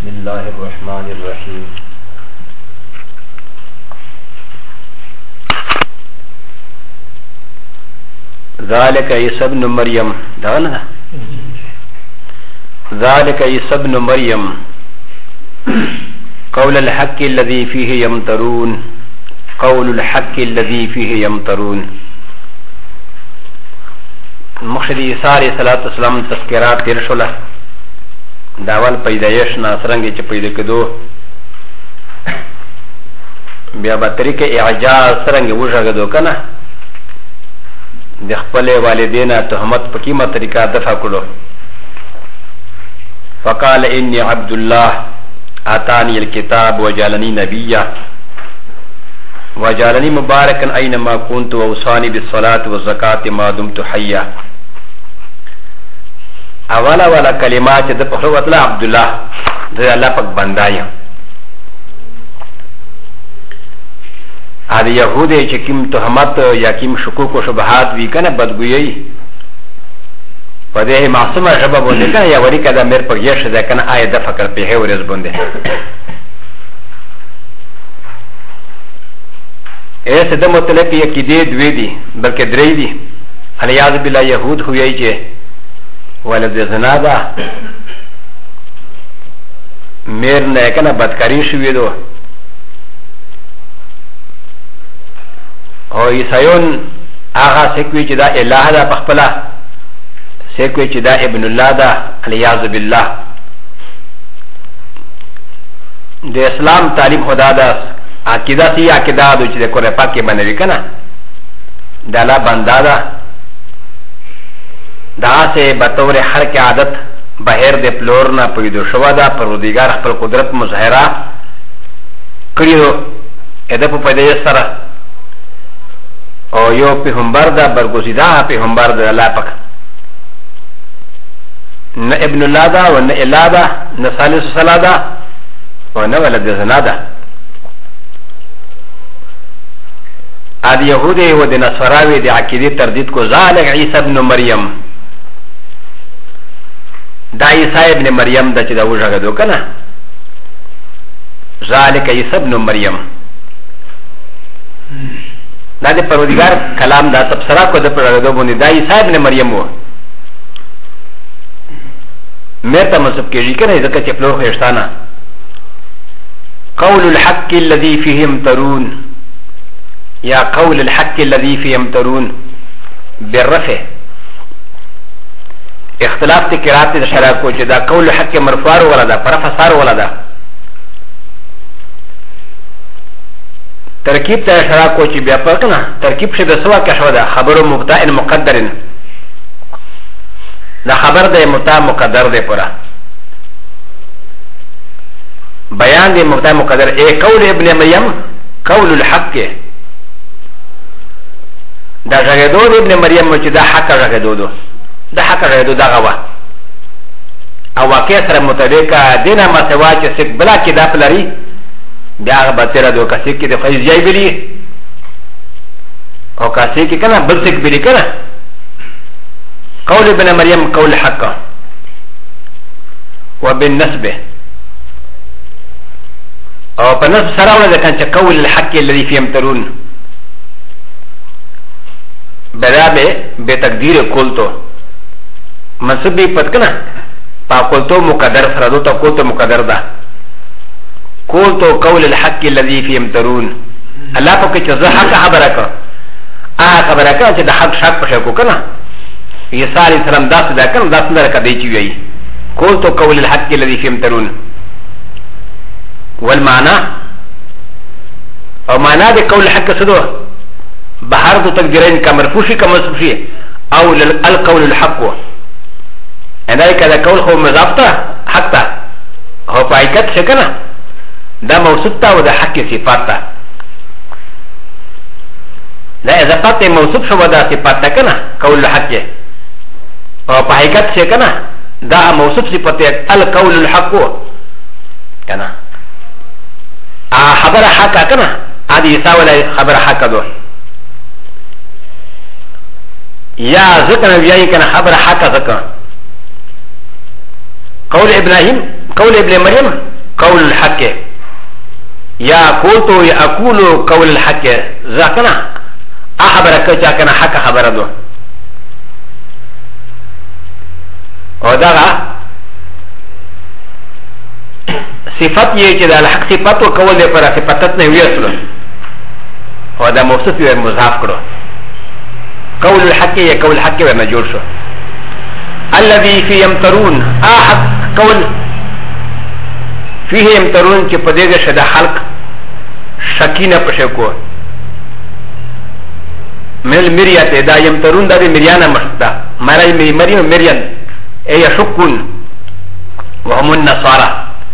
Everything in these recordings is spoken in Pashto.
بسم الله الرحمن الرحيم ذلك عيسى ابن مريم دعنا ذلك عيسى ابن مريم قول الحق الذي فيه يمترون قول الحق الذي فيه يمترون مخشد عیسی علیہ السلام تذکرات تیر شوله دا اول پیدایش نه څرنګه چې پیدا کېدو بیا به طریقې اعجاز څرنګه وژغېدو که نه د خپلې والدینه تهمت په کومه طریقه دفع کړو فقال اني عبد الله اتاني الكتاب وجعلني نبيا وجعلني مباركا اينما كنت واوصاني بالصلاه والزكاه ما دمت حيا اولا کلمات د په وطلا عبد الله د الله پاک بندا یم ا د يهودي چې کوم تهمت یا کوم شکوک او شبهات وی کنه بدګویي په دې معصومه شبه باندې کنه یا وری کده مر په یش ده کنه آی د فکر په هي ورز باندې ایس د مطلق یقیدې دوی دي بلکې درې دي الیاذ بالله يهود ہوئی چې ولد زنا ده میر نه کنه بدکاری شوی دو او عیسایون هغه سکوی چې دا الہ ده په خپله سکوی چې دا ابن الله ده الیاذ بالله د اسلام تعلیم خدا ده عقیده سی عقیده ده چې د قرآن پاک کې باندې کنه د الله بندا ده دا سه بطور هر کې عادت بهر د پلور نه پیدا شو ده پروردگار خپل قدرت مظاهره کړیو اده په پیدایش سره او یو پیغمبر ده برگزیده پیغمبر ده الله پاک نه ابن الله ده و نه اله ده نه ثالث صلا ده و نه ولد زنا ده ا د یهودي و د نصراوي د عقیدې تردید کو ذالک عیسی ابن مریم دا عیسی ابن مریم د چې دا وژغېدو که نه ذالک عیسی ابن مریم دا د پروردګار کلام دا تبصره کو د پروردګار باندې دا عیسی ابن مریم و مرته منسوب کېږي که نه ځکه چې پلور خېشتانه قول الحق الذي فيه يمترون یا قول الحق الذي فيه يمترون بالرفع اختلاف تی قرات تی شرع کو چې دا قول الحق مرفوع ولا دا پرفع صار ولا دا ترکیب ته شرع کو چې بیا پک نه ترکیب شه د سوا کې شو دا خبر مبتدا مقدر دا خبر د مبتدا مقدر دی پورا بیان دی مبتدا مقدر اے قول ابن مریم قول الحق دا غږدو ابن مریم چې دا حق غږدو دا حق غږدو دا غوا او واقع سره مطابق دینه ما سوا چې سک بلا کې دا پلري بیا به تر دو کسې کې د فیض جای بلی او کسې کې کنه بل سک بلی کنه قول ابن مریم قول حق وبالنسبه او په نسب سره ولې کان چې قول الحق الذي فيه يمترون برابه بتقدیر قلتو منصبی پتکنه پا قلتو مقدر سردو تا قلتو مقدر ده قلتو قول الحق الذي فيه يمترون الله پاک چې زه حق خبره کا خبره کا چې د حق شک پښه کو کنه عیسی علیہ السلام داس دا کنه داس نه کا دی چی وی قلتو قول الحق الذي فيه يمترون والمعنى او معنى د قول الحق سدو بحر دو تقديرين كمرفوشي كمصفوشي او القول الحق انا كذا قول هو مضافتا حقا هو بايكت شكنا دا موصوفتا ودا حق صفاتا لا اذا قلت موصوف شو ودا صفاتا كنا قول الحق او بايكت شكنا دا موصوف صفاتا القول الحق كنا خبر حقا كنا هذه يساوي خبر حقا دو یا ذکر بیایی کنا خبر حقا ذکر قول ابراهیم قول ابن مریم قول الحق یا قولتو یا اقولو قول الحق زکنا اخبرک چا کنا حق خبر دو او داغا صفت یہ چې د الحق صفت او کول دی پر صفتت نه ویسلو او دا موصف یې مضاف کړو قول الحق یا قول الحق ورنه جوړ شو الذي في يمترون احد قول فيه يمترون چې په دې کې شد خلق شکینه پښه کو مل مریات دا يمترون د مریانه مشتا مرای مریم مریان اي يشكون وهم النصارى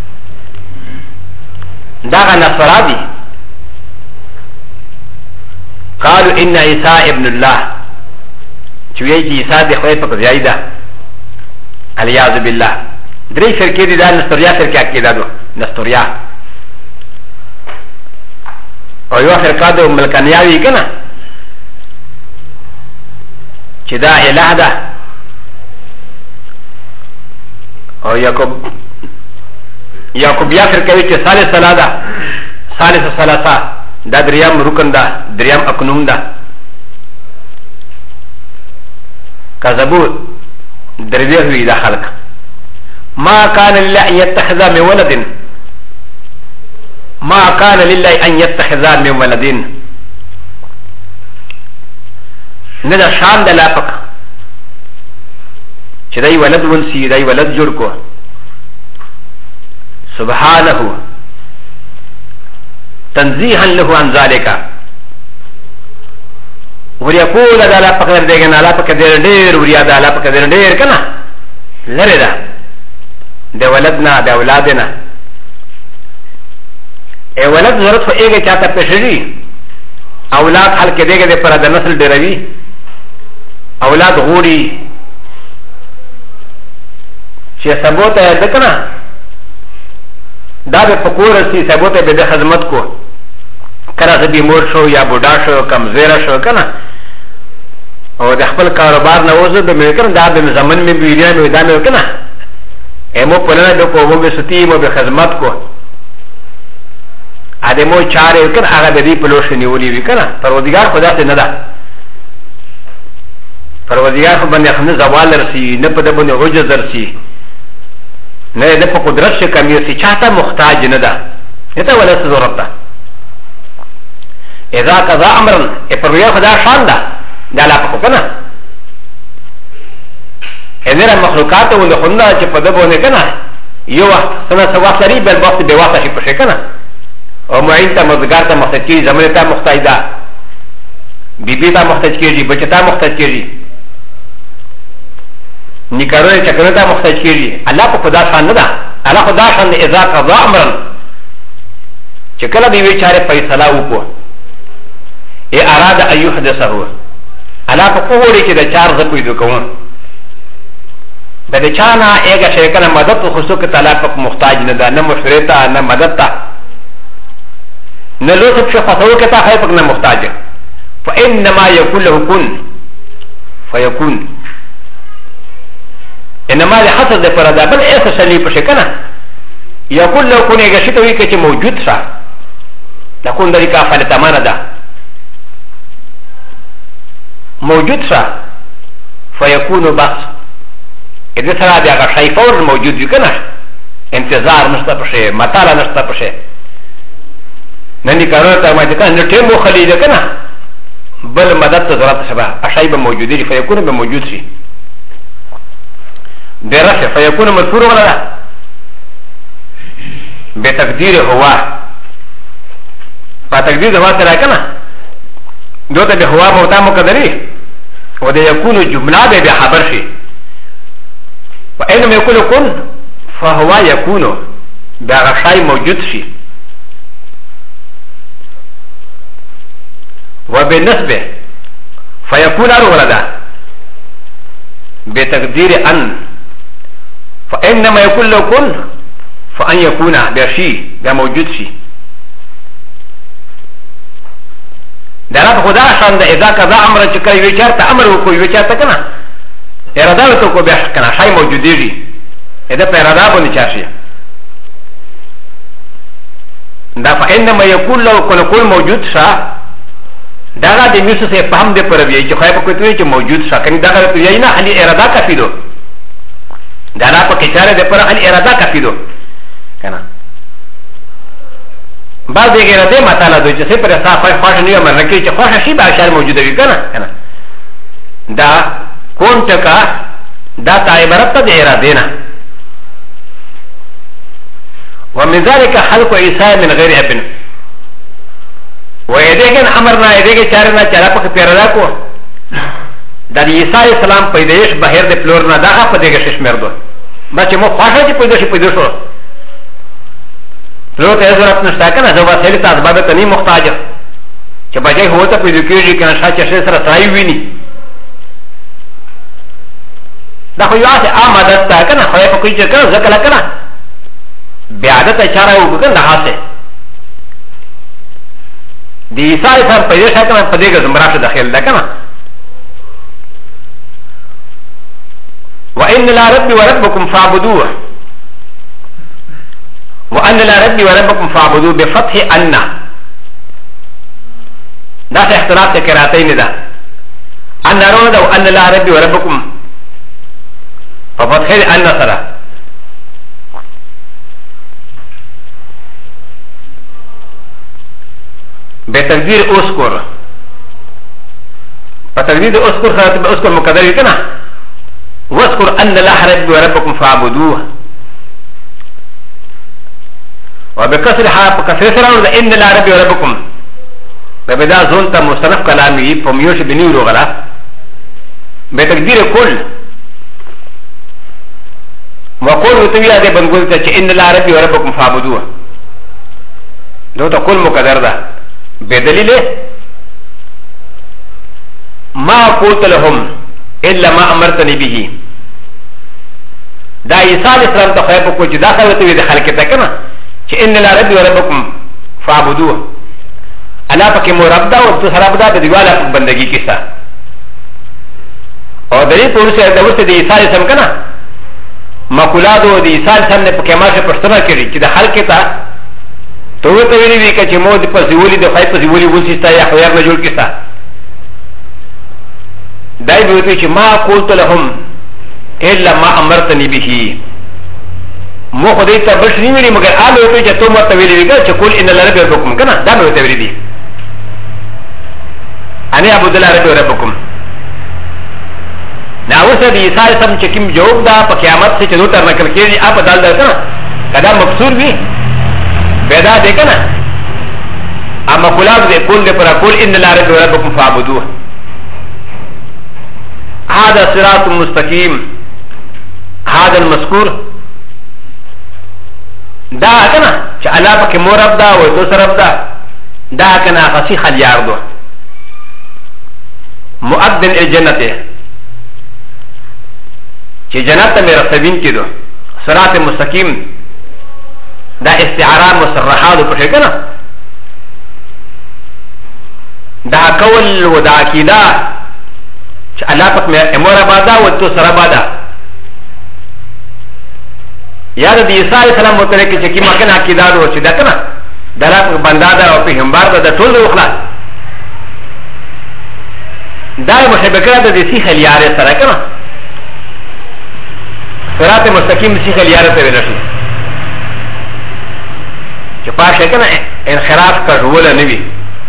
داغا نصارى دي قالوا ان عيسى ابن الله چوي عيسى د خدای په زیاده الياذ بالله درې فرقې دي دا نستوریا فرقه عقیده ده نستوریا او یو فرقه ده ملکانیاوی کنه چې دا الہ ده او یعقوبیا فرقه وی چې ثالث صلاده ثالث ثلاثه دا دریم رکن ده دریم اکنوم ده کذبوا درویه وی دا خلق ما كان لله ان يتخذ من ولد ما كان لله ان يتخذ من ولد ندا شان د لاپک چې دای ولد ونسی دای ولد جوړ کو سبحانه تنزيها له عن ذلك وريقول دا لاپک دغه لاپک ډېر وریا دا لاپک ډېر کنه لره دا د ولدنا د اولادنا ای ولد ضرورت خو ایګه چاته پېښېږي اولاد حل کې دغه پر د نسل ډېروي اولاد غوړي چې سبوته ده کنه دا به پکور سي سبوته به د خدمت کو کړه چې بیمور شو یا بوډا شو کمزور شو کنه او د خپل کاروبار نه وځي به مې کنه دا د زمن مې ویډیو مې دا مې کنه امو پلنا دو کو مو ستی مو به خدمت کو ادمو چاره کړه هغه د دې پلوش نیولې وی کنه پروردگار خدا ته نه ده پروردگار خو باندې خمنه زوال رسی نه په دبونه عجز رسی نه د په قدرت څخه کمی رسی چاته محتاج نه ده ته ولا ضرورت ده اذا قضى امرا پروردگار خدا شان ده دا لا په کنه انره مخلوقات ول خنده چې په دبونه کنه یو وخت سنا سوا سری بل وخت به واسه شي په کنه او معین ته مددگار ته محتاج کی زمانه ته محتاج ده بیبی ته محتاج کیږي بچتا محتاج کیږي نکاره چکره ته محتاج کیږي الله په خدا شان نه ده الله خدا شان اذا قضى امرا چې کله به وی چاره فیصله وکړو ای اراده ایو حدثه الله په کوړي کې د چار ځکو دې کوم د دې چانا ایګه شي کنه مدد خو څوک تعالی په محتاج نه ده نه مشورې ته نه مدد ته نه لوڅ په خاطر کې ته هي په نه محتاج فانما يكون له كن فيكون انما لحسد ده فردا بل ایسا شلی په شکنه يكون له كن ایګه شي ته وی کې موجود شه تكون ذلك فعل تمانه ده موجود شه فيكون بس اذا سره د هغه شی فور موجود وي کنه انتظار نشته پشه مطالعه نشته پشه نني کارو ته ما ځکه نو ټیم مو خلی ده کنه بل مدد ته ضرورت شبه اشای به موجود دي فيكون به موجود شي درسه فيكون مذكور ولا لا بتقدير هو فتقدير هو ترى کنه دوته به هو موتا مقدري و ده يكون جمله به خبر شي وإنما يقول كن فهو يكون بغشاي موجود شي وبالنسبة فيكون الولد بتقدير أن فإنما يقول له كن فأن يكون بشي بموجود شي درات خدا شان ده إذا كذا أمر چكا يوچار تا أمر وكو يوچار تا كنا إرادة تو کو بيح كنا شاي موجودي جي إذا پا إرادة بني چاشي دا فإنما يقول لو كل موجود شا دا د میوسو سے فهم دے پر وی چې خای په کوتوی چې موجود شا کني دا غره یی نه علي اراده کافی دو دا لا په کچاره دے پر علي اراده کافی دو کنه بعد یې اراده مطالعه دو چې پر صافه خوښ نه یې مرکه چې خوښ شي به اشار موجود وي کنه دا کون ټکا دا عبارت ته د اراده نه ومن ذلك خلق عيسى من غير ابن ويديكن امرنا يديك چارنا چرا پک پیرلا کو د عيسى السلام پیدائش بهر د پلورنا دا په دغه شش مردو بچ مو خواشه چې پیدا شو پلور ته ضرورت نشته کنه زو وسیله ته اسباب ته نه محتاج چې بچي هو ته پیدا کیږي کنه شاته سره تای ویني دا خو یو څه آمدت تا کنه خو په کوئی ځکه ځکه کنه بعادت اشاره وکړه نه هاته دی عیسی پر پیدا شکنه په دې کې زمراشه داخل ده کنه وان لا ربي وربكم فاعبدوه وان لا ربي وربكم فاعبدوه بفتح ان دا اختلاف قراتين ده ان رونه ده وان لا ربي وربكم ففتح ان سره بتقدير اذكر فتقدير اذكر خاطب اذكر مقدر كنا واذكر ان الله ربي وربكم فاعبدوه وبكسر حرف كسر سرعون ان الله ربي وربكم فبدا زونتا مصنف كلامي فميوش بنيرو غلا بتقدير كل وقول وتويا دي بنقول ان الله ربي وربكم فاعبدوه لو تقول مقدر ده بدليل ما قلت لهم الا ما امرتني به دا عيسى عليه السلام تخيب کو چې دا خلک وي د خلک ته کنه چې ان لا ربي وربكم فاعبدوه الا پکې مراد دا او سره رب دا د دیواله بندگی کیسه او دې په څه د وته د عيسى عليه السلام کنه مقولات د عيسى عليه السلام په کماشه پښتنه کړي چې د خلک ته تو ته ویلي وي چې مو د پسیولي د خای پسیولي ولستا یا خيار نه جوړ کیسه دای به وي چې ما قلت لهم الا ما امرتني به مو خدای ته بش نه ویلي مګر آله ته چې تو مو ته ویلي وي چې کول ان الله ربكم کنه دا مو ته ویلي دي انا ابو دل رب ربكم دا اوسه د عیسی سم چې کوم جواب دا په قیامت څخه چې دوه تر نکل کېږي اپ دال ده کنه کدا مقصور وي پیدا دے کنا اما قلاب دے کل دے پر کل ان لا رب ربكم فاعبدوه هذا صراط مستقيم هذا المذكور دا کنا چې الله پاک مورب دا او دوسر رب دا کنا فصیح الیار دو مؤذن الجنت چې جنت ته رسوین کیدو صراط مستقيم دا استعاره مصرحات په شکل دا قول و دا عقیده چې الله پاک مې امر بادا او تو سره بادا یا د عیسی علیه السلام متعلق چې کی مکنه عقیده او چې دا کنه درا په بندا دا او په همبار دا ټول وخلاص دا مشبکه د دې خلیاره سره کنه صراط مستقیم سی خلیاره ته ورشي چې پاشه کنه انحراف کړول نه وي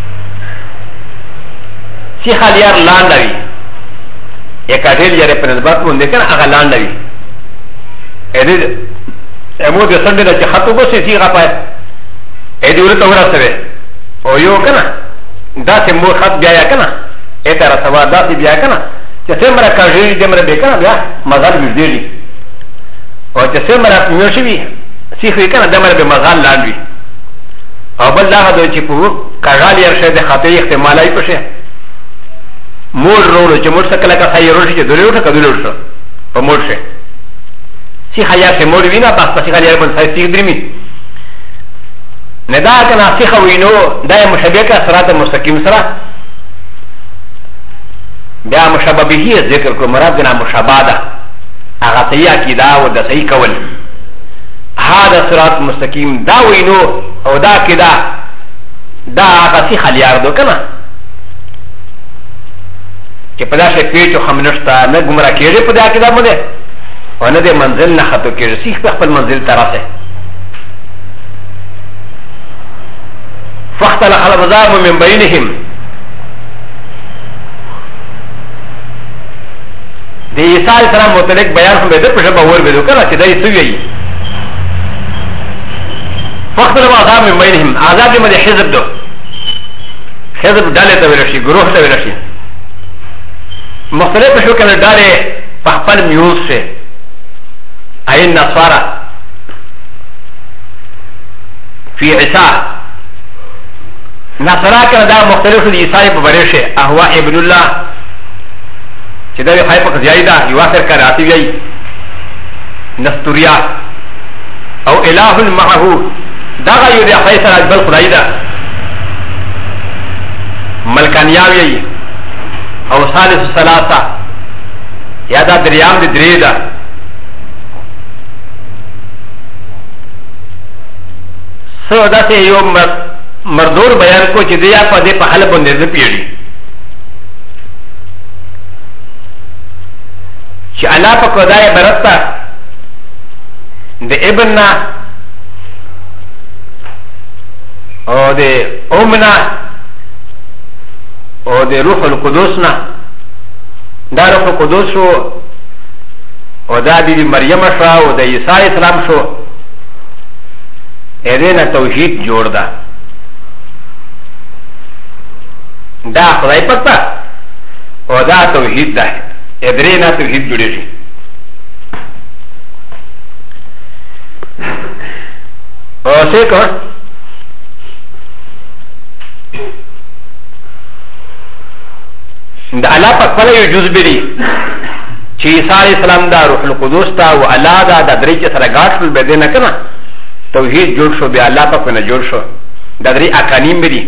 سی خلیار لاندې وي یکاټل یې په نسبت باندې کنه هغه لاندې وي اې دې امو د سنډه چې خطو کو سي غا پای اې دې ورته ورسره او یو کنه دا چې مو خط بیا یا کنه اته را سوا دا بیا کنه چې څومره کاږي دې مر به کنه بیا مزال ویډلی او چې څومره میوشي سی خو کنه دمر به مزال لاندې او بل دا د چې په کاغال یې شه د خطې احتمالای پشه مور رولو چې مور څخه لکه خیر ورشي چې دلته کډول شو په مور شه سی خیا چې مور وینا پس پس خیا په ځای سی درمي نه دا کنه سی خو وینو دا مشبکه صراط مستقیم سره بیا مشابه به ذکر کو مراد نه مشابهه هغه صحیح عقیده او د صحیح کول هذا صراط مستقیم دا وینو او دا کدا دا غسی خلیار دو کنه چې په داسې پیچو هم نشته نه ګمراه کېږي په دا کدا باندې او نه د منزل نه خطو کېږي سیخ په خپل منزل ته راسي فاختلف الأحزاب من بينهم د عیسی علیه السلام متعلق بیان هم به د په ژبه ور بدو کنه چې دا یې سوي فاختلف الأحزاب من بينهم عذاب دې حزب دو حزب ډلې ته ویل شي ګروه ته ویل شي مختلف شو کنه ډلې په خپل میوز شي اي النصارى في عيسى نصارى كان دا مختلف دي عيسى په بره شي اهوا ابن الله چې دا خای په زیاده یو اخر کراتی وی نستوریا او اله معه دا یو دی خای سره بل خدای دا ملکانیاوی او ثالث ثلاثه یا دا دریام دی درې دا سو دا ته یو مردور بیان کو چې دیا په دې په حل باندې نه پیړي چې الله په خدای برتا د ابننا او د اومنا او د روح القدس نا دا روح القدس شو او دا د مریم شو او د عیسی اسلام شو ادینا توحید جوړ دا دا خدای پتا او دا توحید ده ادرینا توحید جوړیږي او څه کو دا الله په خپل یو جز بری چې عیسی علیه السلام دا روح القدس تا او الله دا د درې چې سره غاټل به دینه کنه توحید جوړ شو بیا الله په نه جوړ شو دا درې اقانیم بری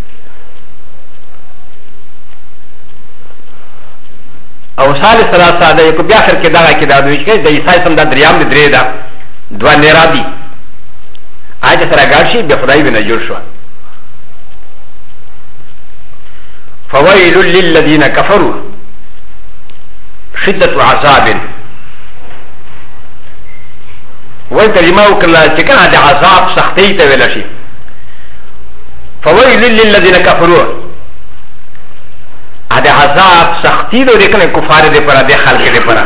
او ثالث ثلاثه دا یو بیا اخر کې دا کې دا دوی چې د عیسی سم دا دریام د درې دا دوه نرا دي اځه سره غاټشي به خدای به نه جوړ شو فويل للذين كفروا شدة عذاب والكلمة وكلا تكن هذا عذاب سختي تولشي فويل للذين كفروا هذا عذاب سختي دو دكان كفار دي پرا دي خلق دي پرا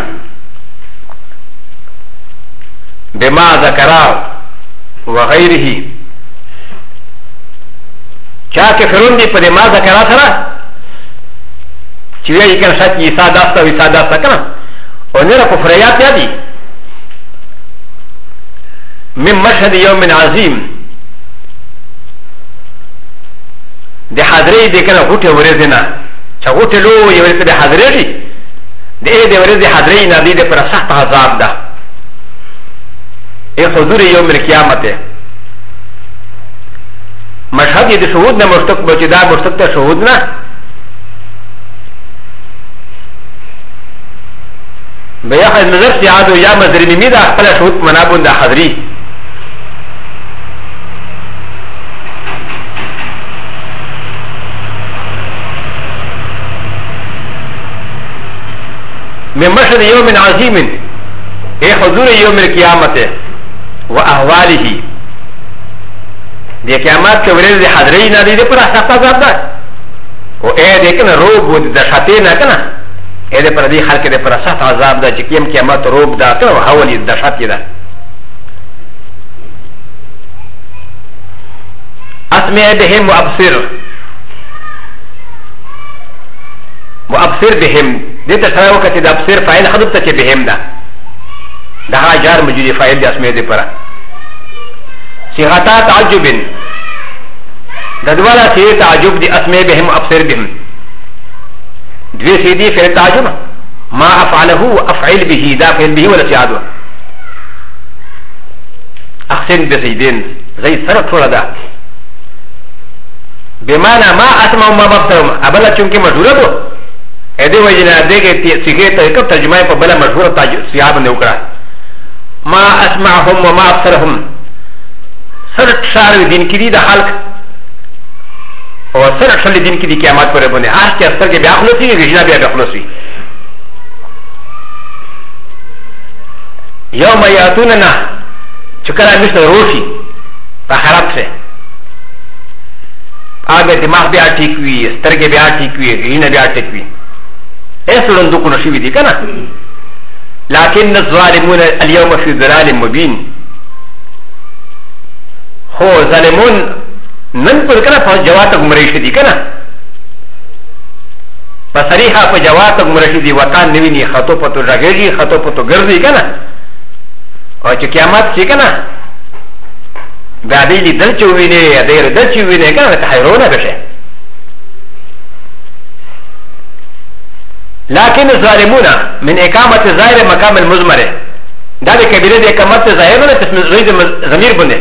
بما ذكرا وغيره چا كفرون دي پا ما ذكرا سرا چې وایي کنه شک عیسی داسته او عیسی داسته کنه او نه کفریات یادي من مشهد یوم عظیم د حاضرې د کنه غوټه ورځ نه چې غوټه لو یو ورځ د حاضرې دي د دې ورځ حاضرې نه دي پر سخت عذاب ده ای حضور یوم القیامت مشهد د شهود نه مشتق بچی دا مشتق ته شهود نه بیا خو نظر سیادو یا مزرمی دا خپل شهود منابون دا حضری من مشهد یوم عظیم ای حضور یوم القیامت و احواله دی قیامت کے ورز دی حضری نا دی پر سخت عذاب دا او اے دیکن روب و دا شاتے نا کنا اې پر دې خلک دې پر سخت عذاب ده چې کیم قیامت روب ده کنه حوالی د شات ده اسمع بهم مؤبصر بهم دې ته سره وکړه چې د ابصر فاعل خدب ته چې بهم ده دا جار موجودي فاعل د اسمع دې پر صيغه تعجب د دواله چې تعجب دي اسمع بهم مؤبصر بهم دوی سیدی فعل تعجب ما افعله افعل به دا فعل به ولا سیادو احسن بسیدین زي سره ټوله ده بمعنى ما اسمع ما بصرم ابلا چونکه مشهوره دو ا دې وجنه دغه سیګه ته کوم ترجمه په بل مشهوره سیاب نه وکړه ما اسمعهم وما ابصرهم سرت شار دین کی دی د خلق او سرت شل دین کی دی قیامت پر بونه هر کی اثر کې بیا خلاصي غجنا بیا خلاصي یوم یاتوننا چکرا مثل روشی په خراب سے آگے دماغ بیا ٹھیک ہوئی سترگے بیا ٹھیک ہوئی غجنا بیا ٹھیک ہوئی ایسا لندو کو نشوی دی کنا لیکن الظالمون اليوم فی ضلال مبین هو ظالمون نن پر کنا په جواب گمراهی دي کنا په صریحه په جواب گمراهی دي وطن نویني خطو پتو راګي خطو پتو ګرځي کنا او چې قیامت شي کنا بعدی دل چوینه ادیر دل چوینه کنا ته حیرونه بشه لكن الظالمون من اقامه ظاهر مقام المزمر دا د کبیره د اقامت ظاهر نه اسم ضمیر بنده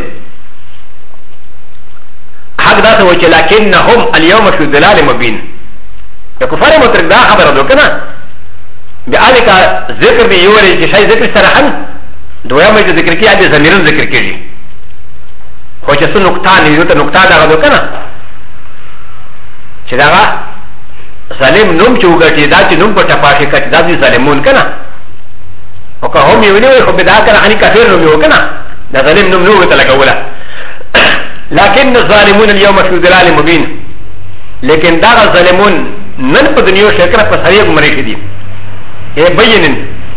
حق دا ته و چې لکنهم اليوم في ضلال مبين د کفار مترک دا خبره ده کنه بألک ذکر دی یو لري چې شای ذکر صراحا دویمه چې ذکر کیږي د ضمیرن ذکر کیږي خو چې څه نقطه نه یو ته نقطه دا ده کنه چې دا ظالم نوم چې وګټي دا چې نوم په ټپاشه کټ دا دي ظالمون کنه او که هم یو نه خو به دا کنه ان کافر نوم یو کنه دا ظالم نوم نو ته لګوله لكن الظالمون اليوم في ضلال مبين لكن دار الظالمون نن په دنیا شکر په سړی ګمړي دي اے بینن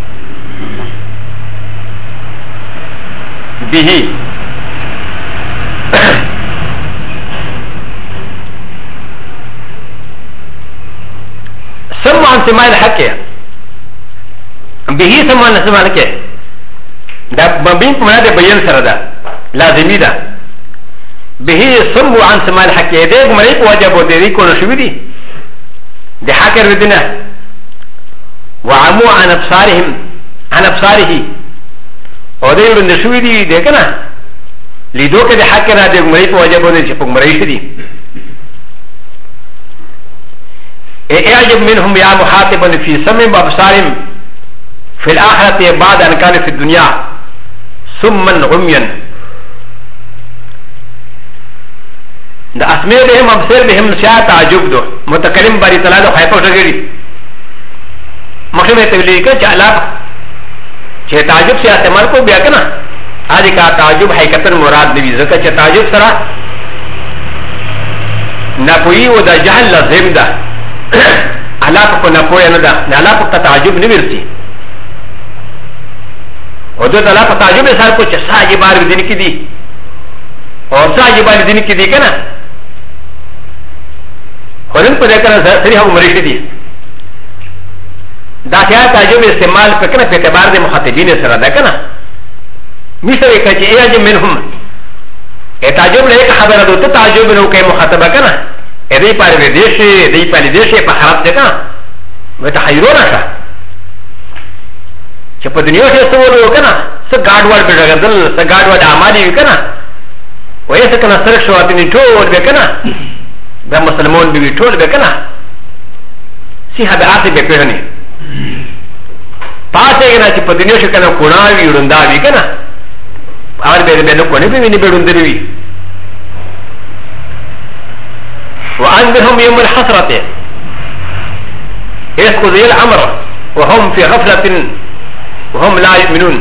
به سمع عن سماع الحق به سمع عن سماع الحق دا مبين په معنا د بیان سره ده لازمي ده به سمو عن سماع الحق دې ګمړي په وجه بده دي کو نشوي دي د حاکر ودنه وعمو عن ابصارهم عن ابصاره او دې ورند شوي دي دې کنه لیدو کې د حاکر د ګمړي په وجه بده چې په ګمړي شي دي اعجب منهم يا محاطبا في سمع وابصارهم في الاخره بعد ان كان في الدنيا ثم عميا دا اسمه بهم ابصر بهم شاء تعجب دو متکلم باری تعالی دو خیفه وشگری مخیم تبلیغ که چه علاق چه تعجب سے استعمال کو بیا کنا آدھی کا تعجب حقیقتا مراد نوی ذکر چه تعجب سرا نپوئی و دا جہل لازم دا علاق کو نپوئی ندا علاق تا تعجب نویرسی و دو علاق تعجب سار کو چه ساجی بار دین کی دی اور ساجی بار دین کی دی کنا ولن په ذکر سره هم مرشد دي دا خیال تعجب استعمال پکنه په اعتبار د مخاطبین سره ده کنه مثل کچ ایج منهم تعجب له خبره ده تعجب نو کې مخاطبه کنه دې پاره دې دې په خراب ده کنه متحیرون شه چې په دنیا کې څه ورو کنه څه گاډ ور بغدل څه گاډ ور اعمالي کنه وایي څه کنه سره شو اتنی ټول به کنه دا مسلمان بي ټول به کنه سیه به آسه به پیژني پاسه کنه چې په دنیا کې کنه کوناوي ورنداوي کنه اور به نو کونه به ویني بډوندري وانذرهم يوم الحسرة اذ قضي الامر وهم في غفلة وهم لا يؤمنون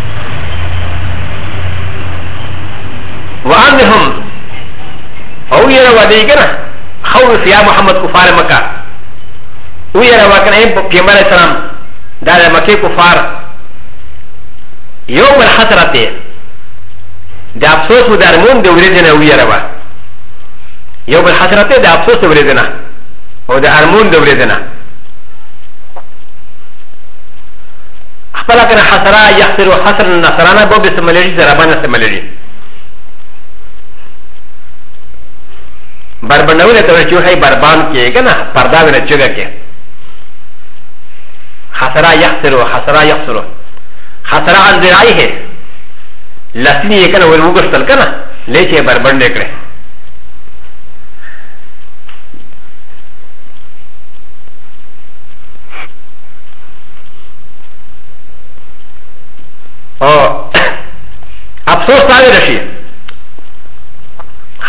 وانذرهم او يروا دي کنه خوف يا محمد كفار مكة ويروا كان ايم پیغمبر اسلام دا مکه کفار يوم الحسرة دا افسوس و درمون دا ورزنه ويروا يوم الحسرة دا افسوس دا ورزنه و دا ارمون دا ورزنه خپلا کنه حسرا يخسر و حسر نصرانا بو بسمالري زربان سمالري بربنونه ته چې وحي بربان کې کنه پردا ونه چګه کې حسرا يخسر حسرا عن ذرائه لسنی کنه ور وګستل کنه لچې بربند کړي او افسوس تاوی رشي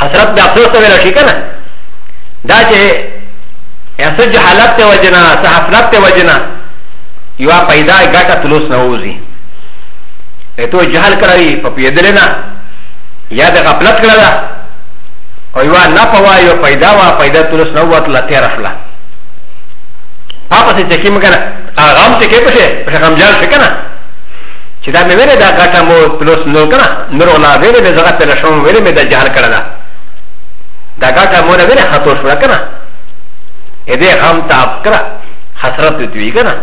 حسرت د افسوس ته ویل شي کنه دا چې اسه جهالت ته وجنا صحافت ته وجنا یو پیدا ګټه تلوس نه وځي ته جهل کړی په پیدلنا یا د غفلت کړه او یو نه پوا یو پیدا وا پیدا تلوس نه وته تیر افلا پاپا چې کیم کنه غم څه کې په غم جال څه کنه چې دا مې ویله دا ګټه مو تلوس نو کنه نور ولا ویله مې زغت له شوم ویله مې د جهل کړه دا ګټه مو نه ویله خطو شو کنه ا دې غم تاب کړه حسرت دوی کنه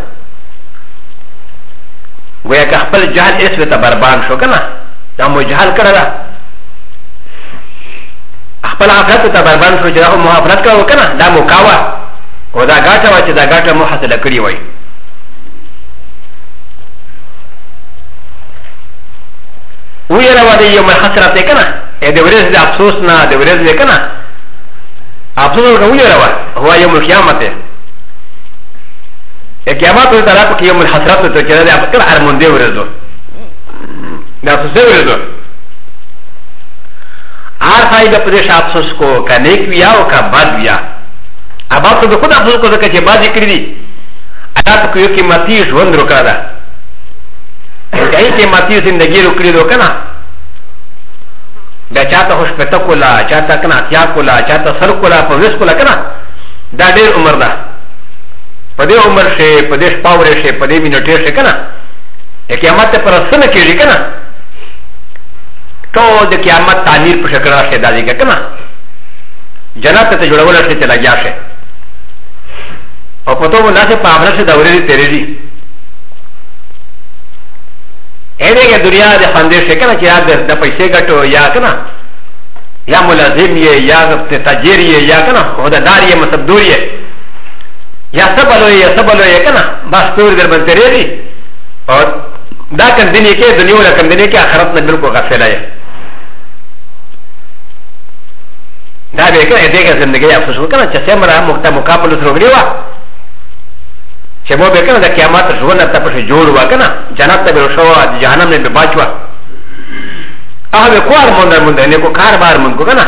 ویا که خپل جهل اسوه ته بربان شو کنه دا مو جهل کړه خپل غفلت ته بربان شو چې دا مو غفلت کړه کنه دا مو کاوه او دا ګټه وا چې دا ګټه مو حاصله کړی وای ویره ودی یو حسرت کنه ا دې ورځ د افسوس نه د ورځ نه کنه افسوس ویره وا هو یوم القیامت قیامت ته طرف کې یوم الحسرت ته چې دا فکر ارمون دی ورځو دا څه ورځو هر فائدہ پرې افسوس کو کنه کیا او کا بد بیا ابا ته خود افسوس کو چې باز کړی دي اته کو یو کې ماتي ژوند وکړه دا کای کې ماتي زندگی وکړي دو کنه دا چاته خوش پته کولا چاته کنه اتیا کولا چاته سر کولا په وس کولا کنه دا ډېر عمر ده په دې عمر شي په دې پاور شي په دې منټه شي کنه قیامت پر سن کېږي کنه ټول د قیامت تعمیر په شکل راشه دادی کنه جنت ته جوړول شي ته لګیا شي او په تو نه په امر شي دا ورې تیرېږي ا دې کې دنیا د خندې شي کنه چې یاد د پیسې ګټو یا کنه یا ملازم یې یا تاجر یې یا کنه عہدیدار یې مصدور یې یا سبلو یې کنه بس ټول در باندې تیرېږي او دا کندنی کې دنیا ولا کندنی کې آخرت نه بالکل غفله یې دا به کنه دې کې زندګي افسوس وکړه چې سمره مقابله سره وګړي چې مو به کنه د قیامت ژوند ته په جوړ وکنه جنت ته به شو جهنم نه به بچوا هغه کار مونږ نه کو کار بار مونږ کنه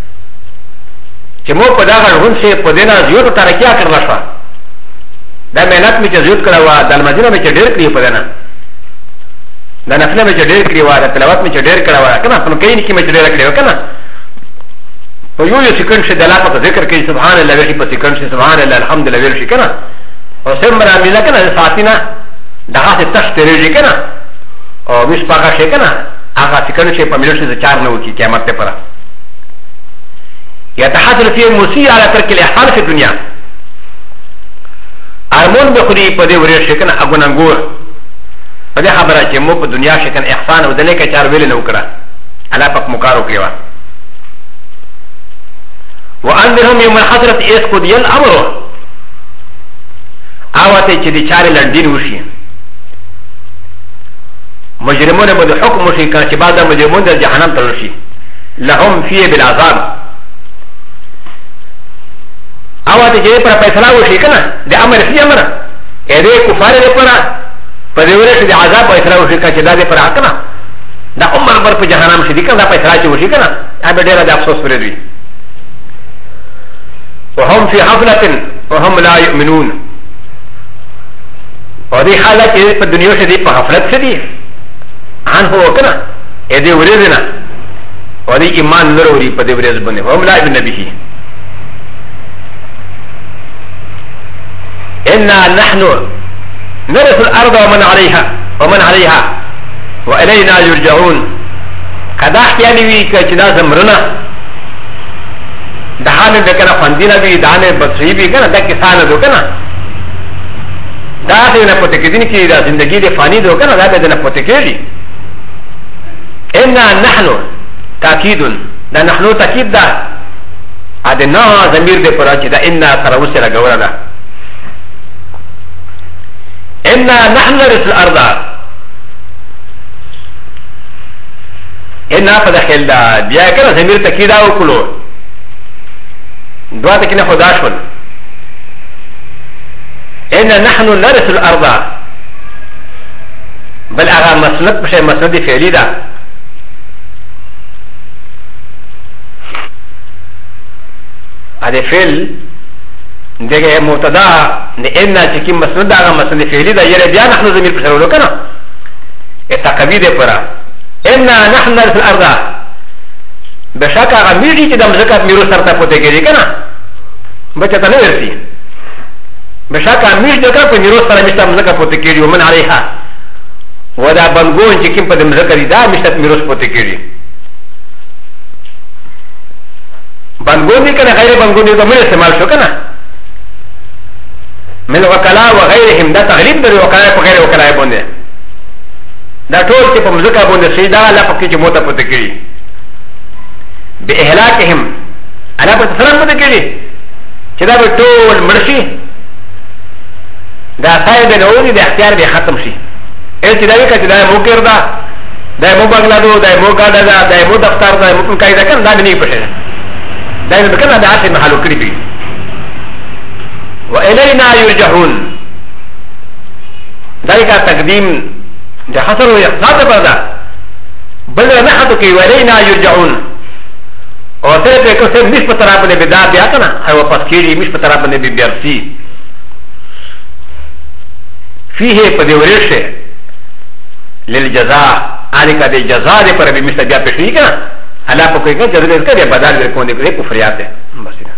چې مو په دا غوښن شي په دینه زیات ترقیا کړل شو دا مهنت می چې زیات کړه وا د المدینه می چې ډېر کړی په دینه دا نفله می چې ډېر کړی وا د تلاوت می چې ډېر کړه وا کنه په کین کې می چې ډېر کړی وکنه په یو سکند شي د الله په ذکر کې سبحان الله وی په سکند شي سبحان الله الحمدلله وی شي کنه او سمرا مینا کنه ساتینا دغه څه تشتریږي کنه او مش پاګه شي کنه هغه څنګه چې په ملوشي ز چار نه وکی قیامت ته پر يتحصل فيه مسيء على ترك الاحسان في الدنيا ارمون به خوري په دې ورې شي کنه اګوننګور په دې خبره چې مو په دنیا شي کنه احسان او دلې کې چار ویل نه وکړه الله پاک مکارو کړو وانذرهم يوم الحسرة اذ قضي الامر آواته چې د چارې لندین وشي مجرمون به د حکم وشي کنه چې بعد مجرمون د جهنم ته ورشي لهم فيه بالعذاب آواته چې پر فیصله وشي کنه د امر فی امر اې دې کفار لپاره په دې ورته د عذاب فیصله وشي چې دا دې پر حقنا دا عمر پر په جهنم شي کنه دا فیصله چې وشي کنه هغه ډېر د افسوس پرې دی وهم في غفلة وهم لا يؤمنون او دې حالت چې په دنیا کې دې په غفلت کې دي ان هو کنه اې دې ورې نه او دې ایمان نه لري په دې ورځ باندې هم لا ابن نبی ان نحن نرث الارض ومن عليها والينا يرجعون کدا احتیالی وی چې دا زمرنه دهانه دکنه فندینه وی دانه بصری وی کنه دا کسانه دو کنه دا دې نه پته کې دي چې دا زندگی دې فانی دو کنه دا دې نه پته کېږي ان نحن تاکید دا نحن تاکید دا ادنا ضمیر دې پر چې دا ان سره وسره غوړه ده ان نحن نرث الارض ان فدخل دا بیا کنه ضمیر تاکید او کولو دعا تكنا خداشون إن نحن نرث الأرض بل أغا مسند بشي مسند فعلي دا هذا فعل دغه مبتدا د ان چې کی مسند هغه مسند فعلی دا یره بیا نحن زمير پر سره وکنه اتقبی ده پرا ان نحن نرث الارض بشک هغه میږي چې د مزکات میرو سره پته کېږي کنه بچا ته نه ورسي بشک هغه میږي چې په میرو سره مشته مزکات پته کېږي ومن علیها ودا بنګون چې کوم په د مزکات دا مشته میرو پته کېږي بنګون کنه غیر بنګون دې مې استعمال شو کنه من وکلا و غیرهم دا تغلیب در وکلا په غیر وکلا باندې دا ټول چې په مزکا باندې سیدا لا پکې چې موته پته کړي به اهلاکهم انا په سلام پته کړي چې دا به ټول مرشي دا صاحب نه ودی د اختیار به ختم شي اې چې دا وی کړه دا مو کړدا دا مو بغلادو دا مو ګاډا دا مو دفتر دا مو قاعده کنه دا نه پښه دا نه کنه دا اته محلو کړی دی وإلينا يرجعون ذلك تقديم ده حصر ويقصاد بردا بل نحن كي وإلينا يرجعون وترى كسر مش بترابن بدا بياتنا أو بسكيري مش بترابن ببيرسي فيه بدوريش للجزاء عليك ده جزاء ده پر بمثل بيا بشريكا على بكويكا جزاء ده بدال ده كونه ده كفرياته بس